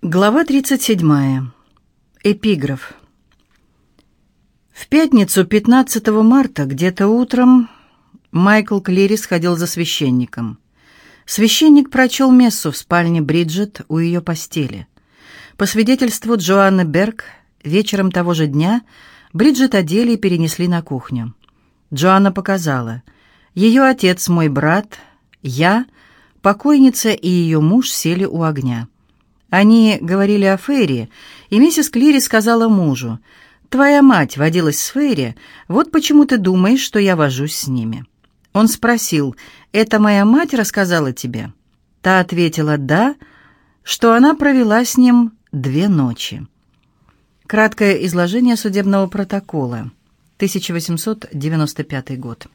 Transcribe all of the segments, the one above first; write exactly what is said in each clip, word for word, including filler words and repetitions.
Глава тридцать седьмая. Эпиграф. В пятницу, пятнадцатого марта, где-то утром, Майкл Клири сходил за священником. Священник прочел мессу в спальне Бриджит у ее постели. По свидетельству Джоанны Берг, вечером того же дня Бриджит одели и перенесли на кухню. Джоанна показала: ее отец, мой брат, я, покойница и ее муж сели у огня. Они говорили о Фейри, и миссис Клири сказала мужу: «Твоя мать водилась с Фейри, вот почему ты думаешь, что я вожусь с ними». Он спросил: «Это моя мать рассказала тебе?» Та ответила: «Да, что она провела с ним две ночи». Краткое изложение судебного протокола, тысяча восемьсот девяносто пятый год.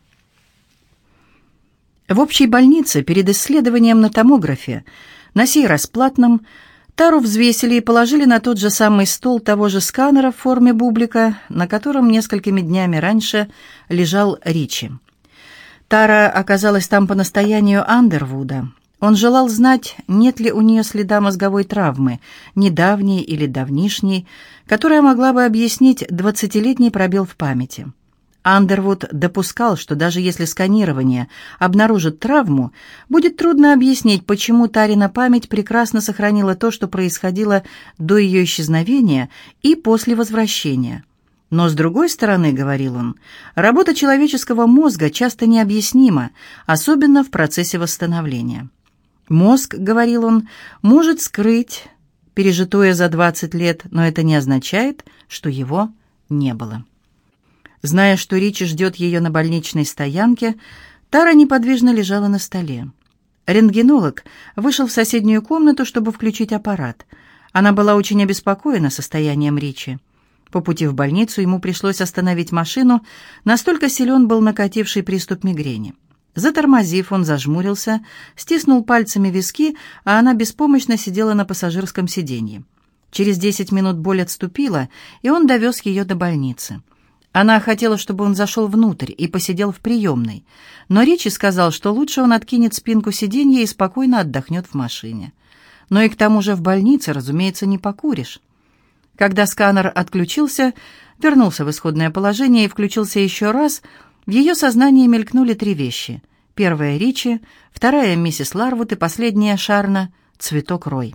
В общей больнице перед исследованием на томографе, на сей раз платном, Тару взвесили и положили на тот же самый стол того же сканера в форме бублика, на котором несколькими днями раньше лежал Ричи. Тара оказалась там по настоянию Андервуда. Он желал знать, нет ли у нее следа мозговой травмы, недавней или давнишней, которая могла бы объяснить двадцатилетний пробел в памяти. Андервуд допускал, что даже если сканирование обнаружит травму, будет трудно объяснить, почему Тарина память прекрасно сохранила то, что происходило до ее исчезновения и после возвращения. Но, с другой стороны, говорил он, работа человеческого мозга часто необъяснима, особенно в процессе восстановления. Мозг, говорил он, может скрыть пережитое за двадцать лет, но это не означает, что его не было. Зная, что Ричи ждет ее на больничной стоянке, Тара неподвижно лежала на столе. Рентгенолог вышел в соседнюю комнату, чтобы включить аппарат. Она была очень обеспокоена состоянием Ричи. По пути в больницу ему пришлось остановить машину, настолько силен был накативший приступ мигрени. Затормозив, он зажмурился, стиснул пальцами виски, а она беспомощно сидела на пассажирском сиденье. Через десять минут боль отступила, и он довез ее до больницы. Она хотела, чтобы он зашел внутрь и посидел в приемной, но Ричи сказал, что лучше он откинет спинку сиденья и спокойно отдохнет в машине. Но и к тому же в больнице, разумеется, не покуришь. Когда сканер отключился, вернулся в исходное положение и включился еще раз, в ее сознании мелькнули три вещи. Первая — Ричи, вторая — миссис Ларвуд и последняя — Шарна, цветок Рой.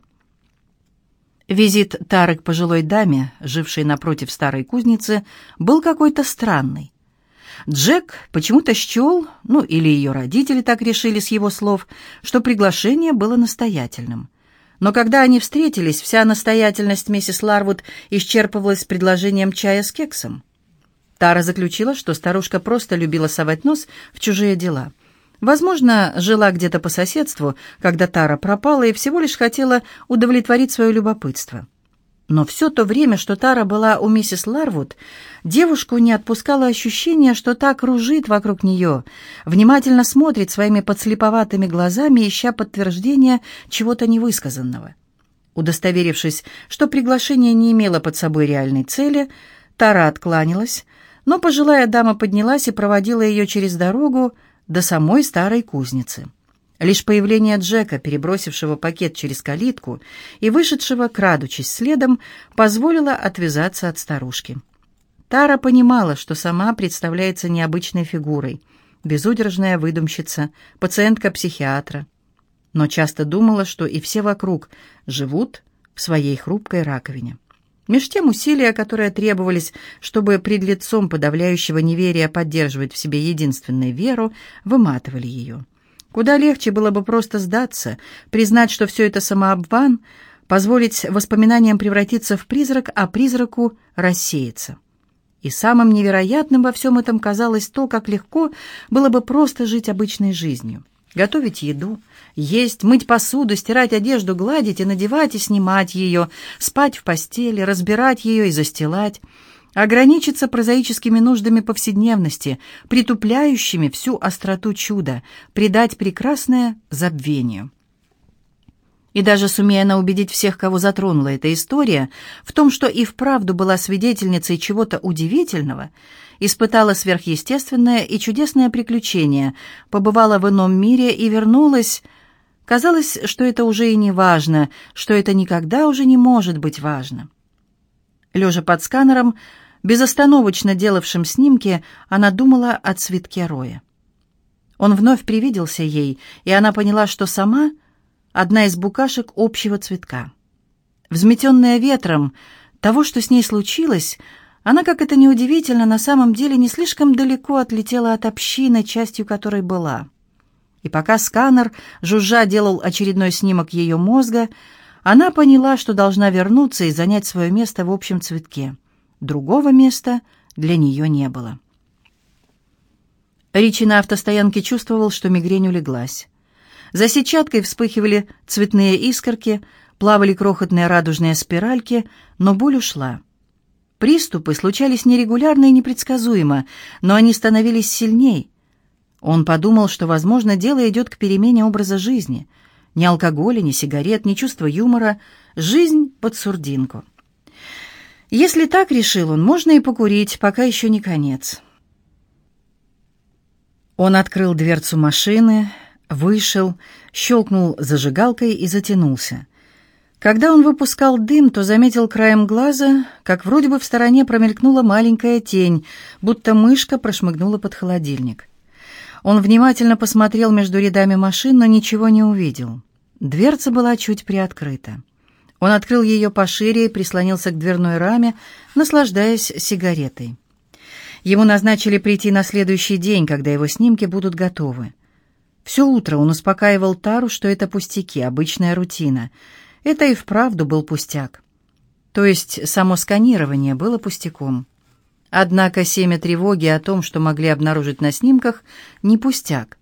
Визит Тары к пожилой даме, жившей напротив старой кузницы, был какой-то странный. Джек почему-то счел, ну или ее родители так решили с его слов, что приглашение было настоятельным. Но когда они встретились, вся настоятельность миссис Ларвуд исчерпывалась предложением чая с кексом. Тара заключила, что старушка просто любила совать нос в чужие дела. Возможно, жила где-то по соседству, когда Тара пропала, и всего лишь хотела удовлетворить свое любопытство. Но все то время, что Тара была у миссис Ларвуд, девушку не отпускало ощущение, что та кружит вокруг нее, внимательно смотрит своими подслеповатыми глазами, ища подтверждения чего-то невысказанного. Удостоверившись, что приглашение не имело под собой реальной цели, Тара откланялась, но пожилая дама поднялась и проводила ее через дорогу до самой старой кузницы. Лишь появление Джека, перебросившего пакет через калитку и вышедшего, крадучись следом, позволило отвязаться от старушки. Тара понимала, что сама представляется необычной фигурой, безудержная выдумщица, пациентка психиатра, но часто думала, что и все вокруг живут в своей хрупкой раковине. Меж тем усилия, которые требовались, чтобы пред лицом подавляющего неверия поддерживать в себе единственную веру, выматывали ее. Куда легче было бы просто сдаться, признать, что все это самообман, позволить воспоминаниям превратиться в призрак, а призраку рассеяться. И самым невероятным во всем этом казалось то, как легко было бы просто жить обычной жизнью. Готовить еду, есть, мыть посуду, стирать одежду, гладить и надевать и снимать ее, спать в постели, разбирать ее и застилать, ограничиться прозаическими нуждами повседневности, притупляющими всю остроту чуда, придать прекрасное забвению. И даже сумея она убедить всех, кого затронула эта история, в том, что и вправду была свидетельницей чего-то удивительного, испытала сверхъестественное и чудесное приключение, побывала в ином мире и вернулась, Казалось, что это уже и не важно, что это никогда уже не может быть важно. Лежа под сканером, безостановочно делавшим снимки, она думала о цветке Роя. Он вновь привиделся ей, и она поняла, что сама одна из букашек общего цветка. Взметенная ветром того, что с ней случилось, она, как это ни удивительно, на самом деле не слишком далеко отлетела от общины, частью которой была. И пока сканер, жужжа, делал очередной снимок ее мозга, она поняла, что должна вернуться и занять свое место в общем цветке. Другого места для нее не было. Ричи на автостоянке чувствовал, что мигрень улеглась. За сетчаткой вспыхивали цветные искорки, плавали крохотные радужные спиральки, но боль ушла. Приступы случались нерегулярно и непредсказуемо, но они становились сильней. Он подумал, что, возможно, дело идет к перемене образа жизни. Ни алкоголя, ни сигарет, ни чувства юмора. Жизнь под сурдинку. Если так, решил он, можно и покурить, пока еще не конец. Он открыл дверцу машины, вышел, щелкнул зажигалкой и затянулся. Когда он выпускал дым, то заметил краем глаза, как вроде бы в стороне промелькнула маленькая тень, будто мышка прошмыгнула под холодильник. Он внимательно посмотрел между рядами машин, но ничего не увидел. Дверца была чуть приоткрыта. Он открыл ее пошире и прислонился к дверной раме, наслаждаясь сигаретой. Ему назначили прийти на следующий день, когда его снимки будут готовы. Все утро он успокаивал Тару, что это пустяки, обычная рутина. Это и вправду был пустяк. То есть само сканирование было пустяком. Однако семя тревоги о том, что могли обнаружить на снимках, не пустяк.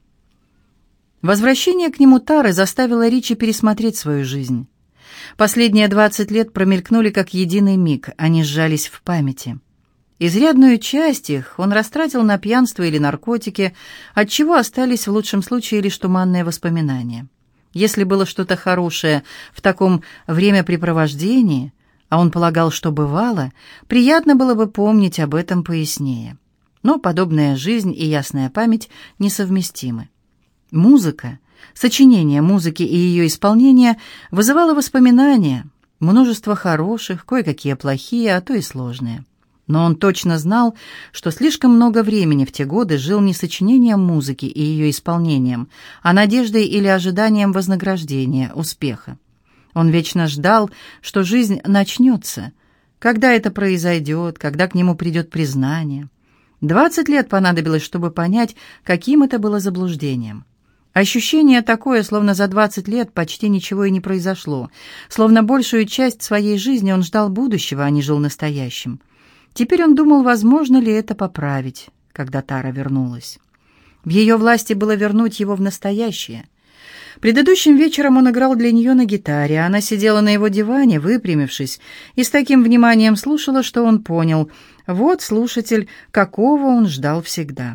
Возвращение к нему Тары заставило Ричи пересмотреть свою жизнь. Последние двадцать лет промелькнули как единый миг, они сжались в памяти. Изрядную часть их он растратил на пьянство или наркотики, отчего остались в лучшем случае лишь туманные воспоминания. Если было что-то хорошее в таком времяпрепровождении, а он полагал, что бывало, приятно было бы помнить об этом пояснее. Но подобная жизнь и ясная память несовместимы. Музыка, сочинение музыки и ее исполнение вызывало воспоминания, множество хороших, кое-какие плохие, а то и сложные. Но он точно знал, что слишком много времени в те годы жил не сочинением музыки и ее исполнением, а надеждой или ожиданием вознаграждения, успеха. Он вечно ждал, что жизнь начнется, когда это произойдет, когда к нему придет признание. Двадцать лет понадобилось, чтобы понять, каким это было заблуждением. Ощущение такое, словно за двадцать лет почти ничего и не произошло, словно большую часть своей жизни он ждал будущего, а не жил настоящим. Теперь он думал, возможно ли это поправить, когда Тара вернулась. В ее власти было вернуть его в настоящее. Предыдущим вечером он играл для нее на гитаре, а она сидела на его диване, выпрямившись, и с таким вниманием слушала, что он понял. Вот слушатель, какого он ждал всегда.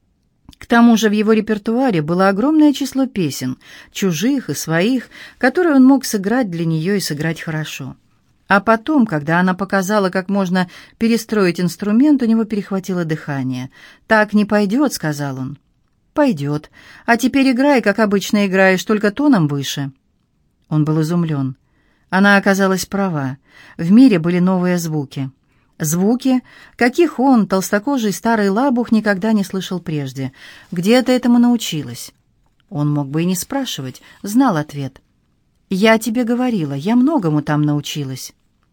К тому же в его репертуаре было огромное число песен, чужих и своих, которые он мог сыграть для нее и сыграть хорошо. А потом, когда она показала, как можно перестроить инструмент, у него перехватило дыхание. «Так не пойдет», — сказал он. «Пойдет. А теперь играй, как обычно играешь, только тоном выше». Он был изумлен. Она оказалась права. В мире были новые звуки. Звуки, каких он, толстокожий старый лабух, никогда не слышал прежде. Где ты этому научилась? Он мог бы и не спрашивать, знал ответ. «Я тебе говорила, я многому там научилась».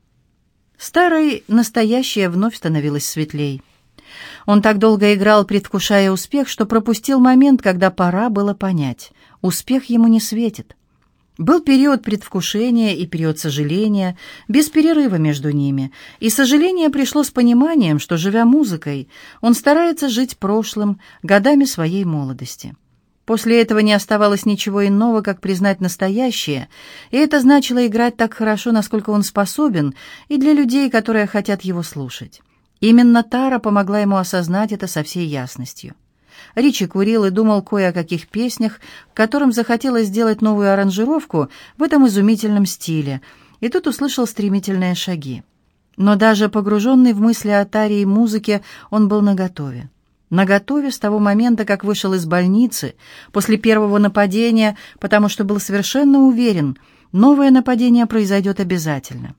Старой настоящее вновь становилось светлей. Он так долго играл, предвкушая успех, что пропустил момент, когда пора было понять. Успех ему не светит. Был период предвкушения и период сожаления, без перерыва между ними, и сожаление пришло с пониманием, что, живя музыкой, он старается жить прошлым, годами своей молодости. После этого не оставалось ничего иного, как признать настоящее, и это значило играть так хорошо, насколько он способен, и для людей, которые хотят его слушать. Именно Тара помогла ему осознать это со всей ясностью. Ричи курил и думал кое о каких песнях, которым захотелось сделать новую аранжировку в этом изумительном стиле, и тут услышал стремительные шаги. Но даже погруженный в мысли о Таре и музыке, он был наготове. Наготове с того момента, как вышел из больницы, после первого нападения, потому что был совершенно уверен, новое нападение произойдет обязательно.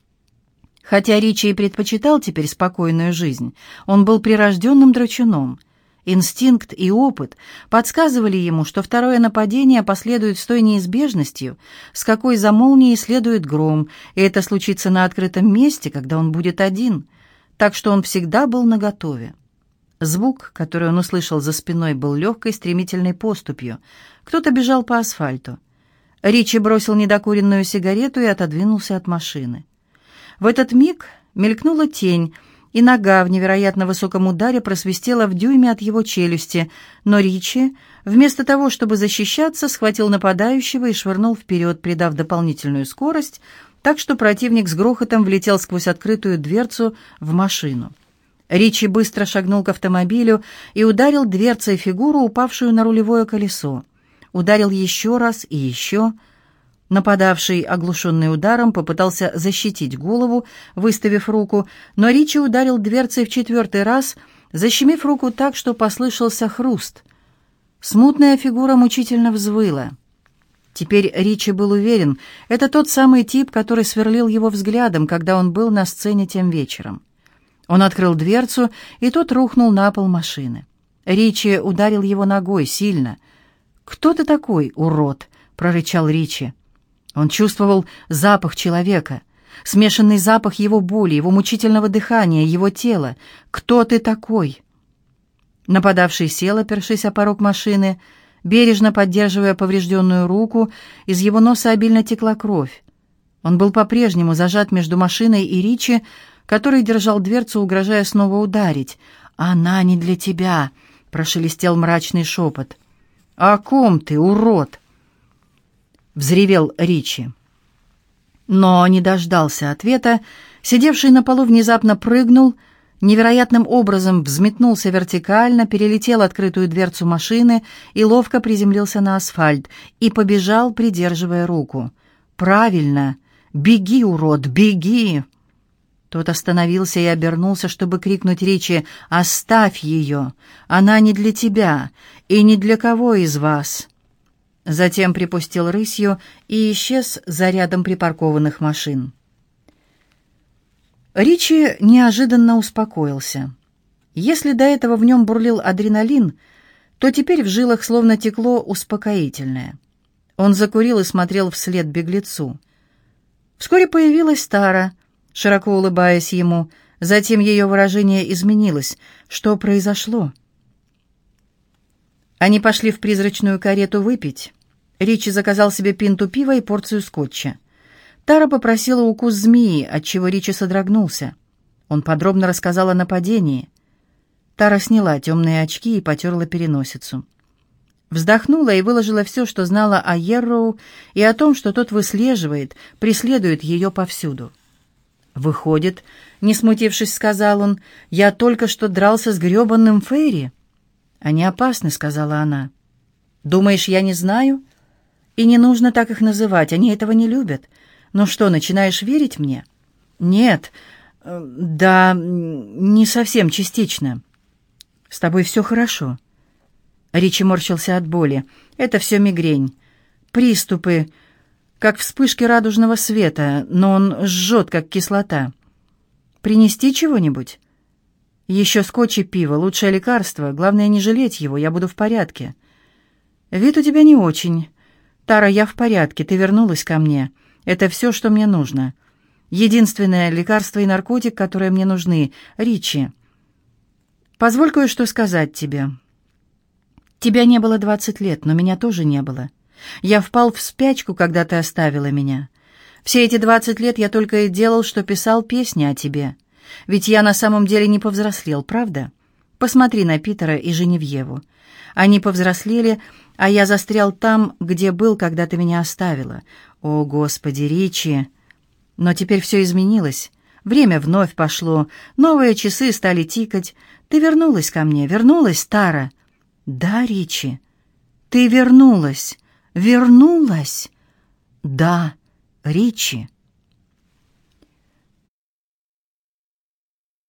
Хотя Ричи и предпочитал теперь спокойную жизнь, он был прирожденным драчуном. Инстинкт и опыт подсказывали ему, что второе нападение последует с той неизбежностью, с какой за молнией следует гром, и это случится на открытом месте, когда он будет один, так что он всегда был наготове. Звук, который он услышал за спиной, был легкой, стремительной поступью. Кто-то бежал по асфальту. Ричи бросил недокуренную сигарету и отодвинулся от машины. В этот миг мелькнула тень, и нога в невероятно высоком ударе просвистела в дюйме от его челюсти, но Ричи, вместо того, чтобы защищаться, схватил нападающего и швырнул вперед, придав дополнительную скорость, так что противник с грохотом влетел сквозь открытую дверцу в машину. Ричи быстро шагнул к автомобилю и ударил дверцей фигуру, упавшую на рулевое колесо. Ударил еще раз и еще. Нападавший, оглушенный ударом, попытался защитить голову, выставив руку, но Ричи ударил дверцей в четвертый раз, защемив руку так, что послышался хруст. Смутная фигура мучительно взвыла. Теперь Ричи был уверен, это тот самый тип, который сверлил его взглядом, когда он был на сцене тем вечером. Он открыл дверцу, и тот рухнул на пол машины. Ричи ударил его ногой сильно. «Кто ты такой, урод?» — прорычал Ричи. Он чувствовал запах человека, смешанный запах его боли, его мучительного дыхания, его тела. «Кто ты такой?» Нападавший сел, опершись о порог машины, бережно поддерживая поврежденную руку, из его носа обильно текла кровь. Он был по-прежнему зажат между машиной и Ричи, который держал дверцу, угрожая снова ударить. «Она не для тебя», — прошелестел мрачный шепот. «О ком ты, урод?» — взревел Ричи. Но не дождался ответа. Сидевший на полу внезапно прыгнул, невероятным образом взметнулся вертикально, перелетел открытую дверцу машины и ловко приземлился на асфальт и побежал, придерживая руку. «Правильно! Беги, урод, беги!» Тот остановился и обернулся, чтобы крикнуть Ричи: «Оставь ее! Она не для тебя и ни для кого из вас!» Затем припустил рысью и исчез за рядом припаркованных машин. Ричи неожиданно успокоился. Если до этого в нем бурлил адреналин, то теперь в жилах словно текло успокоительное. Он закурил и смотрел вслед беглецу. Вскоре появилась Тара, широко улыбаясь ему. Затем ее выражение изменилось. Что произошло? Они пошли в призрачную карету выпить. Ричи заказал себе пинту пива и порцию скотча. Тара попросила укус змеи, отчего Ричи содрогнулся. Он подробно рассказал о нападении. Тара сняла темные очки и потерла переносицу. Вздохнула и выложила все, что знала о Йерроу и о том, что тот выслеживает, преследует ее повсюду. «Выходит, — не смутившись, сказал он, — я только что дрался с гребанным Фейри». «Они опасны», — сказала она. «Думаешь, я не знаю? И не нужно так их называть, они этого не любят. Ну что, начинаешь верить мне?» «Нет, да, не совсем, частично. С тобой все хорошо». Ричи морщился от боли. «Это все мигрень. Приступы, как вспышки радужного света, но он жжет, как кислота. Принести чего-нибудь?» «Еще скотч и пиво, лучшее лекарство. Главное, не жалеть его, я буду в порядке». «Вид у тебя не очень. Тара, я в порядке, ты вернулась ко мне. Это все, что мне нужно. Единственное лекарство и наркотик, которые мне нужны. Ричи, позволь кое-что сказать тебе. Тебя не было двадцать лет, но меня тоже не было. Я впал в спячку, когда ты оставила меня. Все эти двадцать лет я только и делал, что писал песни о тебе. Ведь я на самом деле не повзрослел, правда? Посмотри на Питера и Женевьеву. Они повзрослели, а я застрял там, где был, когда ты меня оставила. О, Господи, Ричи! Но теперь все изменилось. Время вновь пошло, новые часы стали тикать. Ты вернулась ко мне, вернулась, Тара. Да, Ричи, ты вернулась, вернулась. Да, Ричи.